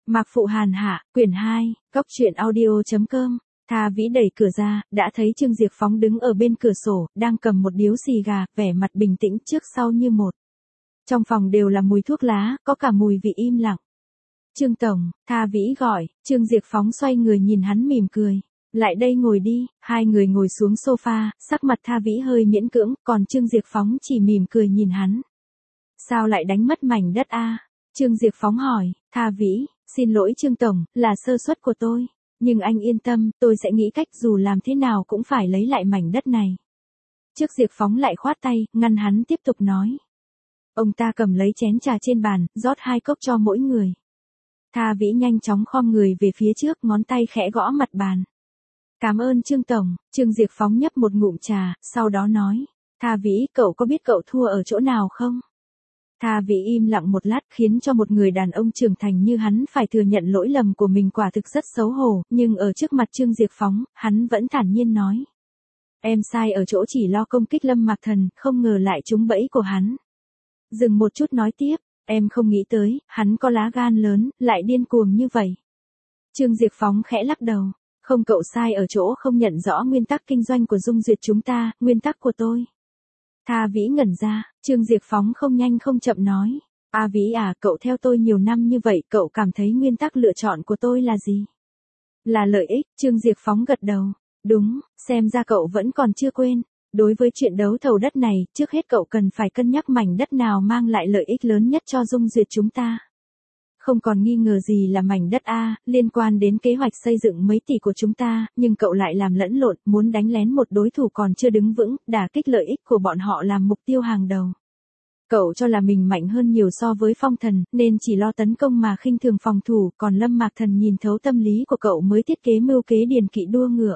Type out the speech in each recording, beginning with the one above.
Mạc Phụ Hàn Hạ, quyển 2, Cốc truyện audio.com. Tha Vĩ đẩy cửa ra, đã thấy Trương Diệp Phóng đứng ở bên cửa sổ, đang cầm một điếu xì gà, vẻ mặt bình tĩnh trước sau như một. Trong phòng đều là mùi thuốc lá, có cả mùi vị im lặng. Trương Tổng, Tha Vĩ gọi, Trương Diệp Phóng xoay người nhìn hắn mỉm cười. Lại đây ngồi đi, hai người ngồi xuống sofa, sắc mặt Tha Vĩ hơi miễn cưỡng, còn Trương Diệp Phóng chỉ mỉm cười nhìn hắn. Sao lại đánh mất mảnh đất a? Trương Diệp Phóng hỏi. Tha Vĩ, xin lỗi Trương Tổng, là sơ suất của tôi. Nhưng anh yên tâm, tôi sẽ nghĩ cách dù làm thế nào cũng phải lấy lại mảnh đất này. Trước Diệp Phóng lại khoát tay, ngăn hắn tiếp tục nói. Ông ta cầm lấy chén trà trên bàn, rót 2 cốc cho mỗi người. Tha Vĩ nhanh chóng khom người về phía trước, ngón tay khẽ gõ mặt bàn. Cảm ơn Trương Tổng. Trương Diệp Phóng nhấp một ngụm trà, sau đó nói. Tha Vĩ, cậu có biết cậu thua ở chỗ nào không? Tha Vĩ im lặng một lát, khiến cho một người đàn ông trưởng thành như hắn phải thừa nhận lỗi lầm của mình quả thực rất xấu hổ, nhưng ở trước mặt Trương Diệp Phóng, hắn vẫn thản nhiên nói. Em sai ở chỗ chỉ lo công kích Lâm Mạc Thần, không ngờ lại trúng bẫy của hắn. Dừng một chút nói tiếp, em không nghĩ tới, hắn có lá gan lớn, lại điên cuồng như vậy. Trương Diệp Phóng khẽ lắc đầu. Không, cậu sai ở chỗ không nhận rõ nguyên tắc kinh doanh của Dung Duyệt chúng ta, nguyên tắc của tôi. Tha Vĩ ngẩn ra, Trương Diệp Phóng không nhanh không chậm nói. A Vĩ à, cậu theo tôi nhiều năm như vậy, cậu cảm thấy nguyên tắc lựa chọn của tôi là gì? Là lợi ích. Trương Diệp Phóng gật đầu. Đúng, xem ra cậu vẫn còn chưa quên. Đối với chuyện đấu thầu đất này, trước hết cậu cần phải cân nhắc mảnh đất nào mang lại lợi ích lớn nhất cho Dung Duyệt chúng ta. Không còn nghi ngờ gì là mảnh đất A, liên quan đến kế hoạch xây dựng mấy tỷ của chúng ta, nhưng cậu lại làm lẫn lộn, muốn đánh lén một đối thủ còn chưa đứng vững, đả kích lợi ích của bọn họ làm mục tiêu hàng đầu. Cậu cho là mình mạnh hơn nhiều so với Phong Thần, nên chỉ lo tấn công mà khinh thường phòng thủ, còn Lâm Mạc Thần nhìn thấu tâm lý của cậu mới thiết kế mưu kế điền kỵ đua ngựa.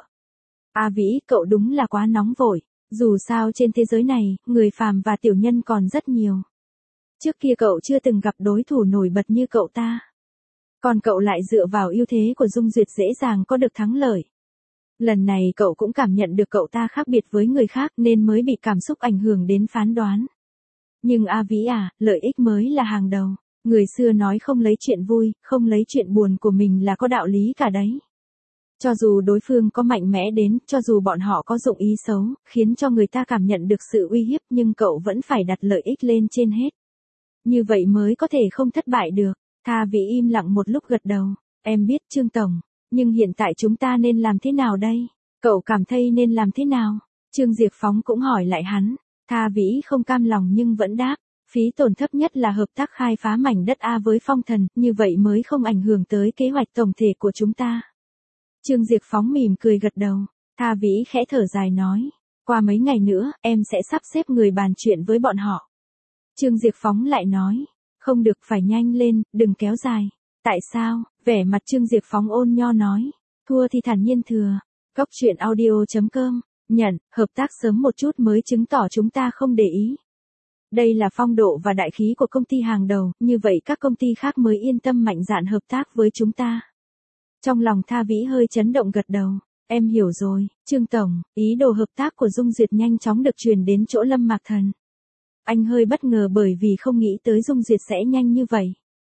A Vĩ, cậu đúng là quá nóng vội, dù sao trên thế giới này, người phàm và tiểu nhân còn rất nhiều. Trước kia cậu chưa từng gặp đối thủ nổi bật như cậu ta. Còn cậu lại dựa vào ưu thế của Dung Duyệt dễ dàng có được thắng lợi. Lần này cậu cũng cảm nhận được cậu ta khác biệt với người khác nên mới bị cảm xúc ảnh hưởng đến phán đoán. Nhưng A Vĩ à, lợi ích mới là hàng đầu. Người xưa nói không lấy chuyện vui, không lấy chuyện buồn của mình là có đạo lý cả đấy. Cho dù đối phương có mạnh mẽ đến, cho dù bọn họ có dụng ý xấu, khiến cho người ta cảm nhận được sự uy hiếp nhưng cậu vẫn phải đặt lợi ích lên trên hết. Như vậy mới có thể không thất bại được. Tha Vĩ im lặng một lúc gật đầu. Em biết Trương Tổng, nhưng hiện tại chúng ta nên làm thế nào đây? Cậu cảm thấy nên làm thế nào? Trương Diệp Phóng cũng hỏi lại hắn. Tha Vĩ không cam lòng nhưng vẫn đáp. Phí tổn thấp nhất là hợp tác khai phá mảnh đất A với Phong Thần, như vậy mới không ảnh hưởng tới kế hoạch tổng thể của chúng ta. Trương Diệp Phóng mỉm cười gật đầu. Tha Vĩ khẽ thở dài nói. Qua mấy ngày nữa, em sẽ sắp xếp người bàn chuyện với bọn họ. Trương Diệp Phóng lại nói. Không được, phải nhanh lên, đừng kéo dài. Tại sao? Vẻ mặt Trương Diệp Phóng ôn nho nói. Thua thì thản nhiên thừa. Cốc truyện audio.com. Nhận, hợp tác sớm một chút mới chứng tỏ chúng ta không để ý. Đây là phong độ và đại khí của công ty hàng đầu, như vậy các công ty khác mới yên tâm mạnh dạn hợp tác với chúng ta. Trong lòng Tha Vĩ hơi chấn động gật đầu. Em hiểu rồi, Trương Tổng, ý đồ hợp tác của Dung Duyệt nhanh chóng được truyền đến chỗ Lâm Mạc Thần. Anh hơi bất ngờ bởi vì không nghĩ tới Dung Duyệt sẽ nhanh như vậy.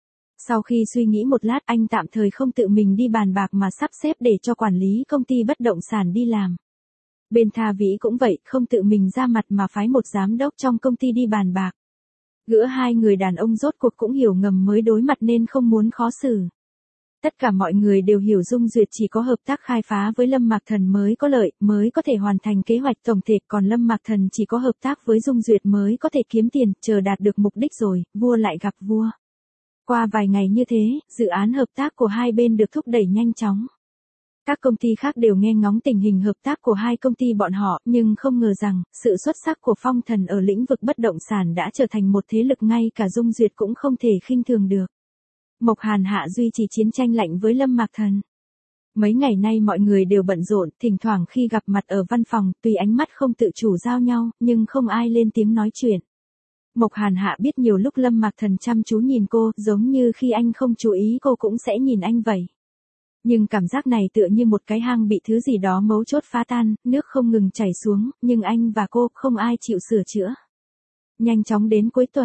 Sau khi suy nghĩ một lát, anh tạm thời không tự mình đi bàn bạc mà sắp xếp để cho quản lý công ty bất động sản đi làm. Bên Tha Vĩ cũng vậy, không tự mình ra mặt mà phái một giám đốc trong công ty đi bàn bạc. Giữa hai người đàn ông rốt cuộc cũng hiểu ngầm mới đối mặt nên không muốn khó xử. Tất cả mọi người đều hiểu Dung Duyệt chỉ có hợp tác khai phá với Lâm Mạc Thần mới có lợi, mới có thể hoàn thành kế hoạch tổng thể, còn Lâm Mạc Thần chỉ có hợp tác với Dung Duyệt mới có thể kiếm tiền, chờ đạt được mục đích rồi, vua lại gặp vua. Qua vài ngày như thế, dự án hợp tác của hai bên được thúc đẩy nhanh chóng. Các công ty khác đều nghe ngóng tình hình hợp tác của hai công ty bọn họ, nhưng không ngờ rằng, sự xuất sắc của Phong Thần ở lĩnh vực bất động sản đã trở thành một thế lực ngay cả Dung Duyệt cũng không thể khinh thường được. Mộc Hàn Hạ duy trì chiến tranh lạnh với Lâm Mạc Thần. Mấy ngày nay mọi người đều bận rộn, thỉnh thoảng khi gặp mặt ở văn phòng, tuy ánh mắt không tự chủ giao nhau, nhưng không ai lên tiếng nói chuyện. Mộc Hàn Hạ biết nhiều lúc Lâm Mạc Thần chăm chú nhìn cô, giống như khi anh không chú ý cô cũng sẽ nhìn anh vậy. Nhưng cảm giác này tựa như một cái hang bị thứ gì đó mấu chốt phá tan, nước không ngừng chảy xuống, nhưng anh và cô không ai chịu sửa chữa. Nhanh chóng đến cuối tuần,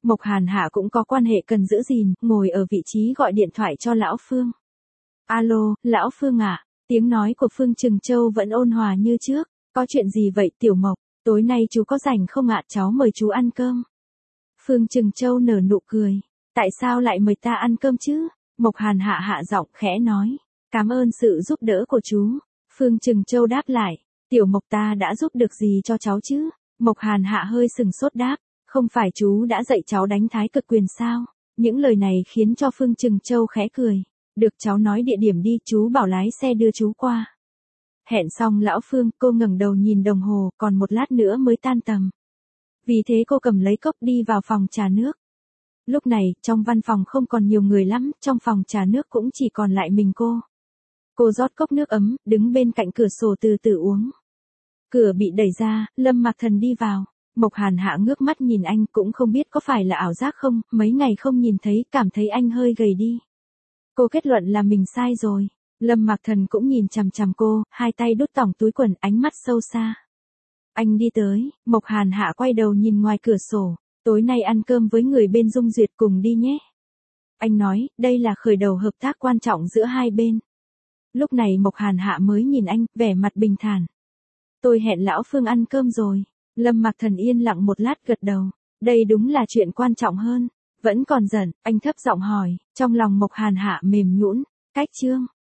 Mộc Hàn Hạ cũng có quan hệ cần giữ gìn, ngồi ở vị trí gọi điện thoại cho lão Phương. Alo, lão Phương ạ. Tiếng nói của Phương Trừng Châu vẫn ôn hòa như trước. Có chuyện gì vậy Tiểu Mộc? Tối nay chú có rảnh không ạ? Cháu mời chú ăn cơm. Phương Trừng Châu nở nụ cười. Tại sao lại mời ta ăn cơm chứ? Mộc Hàn Hạ hạ giọng khẽ nói. Cảm ơn sự giúp đỡ của chú. Phương Trừng Châu đáp lại. Tiểu Mộc ta đã giúp được gì cho cháu chứ? Mộc Hàn Hạ hơi sừng sốt đáp. Không phải chú đã dạy cháu đánh thái cực quyền sao? Những lời này khiến cho Phương Trừng Châu khẽ cười. Được cháu nói địa điểm đi, chú bảo lái xe đưa chú qua. Hẹn xong lão Phương, cô ngẩng đầu nhìn đồng hồ, còn một lát nữa mới tan tầm. Vì thế cô cầm lấy cốc đi vào phòng trà nước. Lúc này, trong văn phòng không còn nhiều người lắm, trong phòng trà nước cũng chỉ còn lại mình cô. Cô rót cốc nước ấm, đứng bên cạnh cửa sổ từ từ uống. Cửa bị đẩy ra, Lâm Mạc Thần đi vào. Mộc Hàn Hạ ngước mắt nhìn anh, cũng không biết có phải là ảo giác không, mấy ngày không nhìn thấy, cảm thấy anh hơi gầy đi. Cô kết luận là mình sai rồi. Lâm Mạc Thần cũng nhìn chằm chằm cô, hai tay đút tỏng túi quần, ánh mắt sâu xa. Anh đi tới, Mộc Hàn Hạ quay đầu nhìn ngoài cửa sổ. Tối nay ăn cơm với người bên Dung Duyệt cùng đi nhé. Anh nói, đây là khởi đầu hợp tác quan trọng giữa hai bên. Lúc này Mộc Hàn Hạ mới nhìn anh, vẻ mặt bình thản. Tôi hẹn lão Phương ăn cơm rồi. Lâm Mạc Thần yên lặng một lát gật đầu. Đây đúng là chuyện quan trọng hơn. Vẫn còn giận, anh thấp giọng hỏi, trong lòng Mộc Hàn Hạ mềm nhũn. Cách chương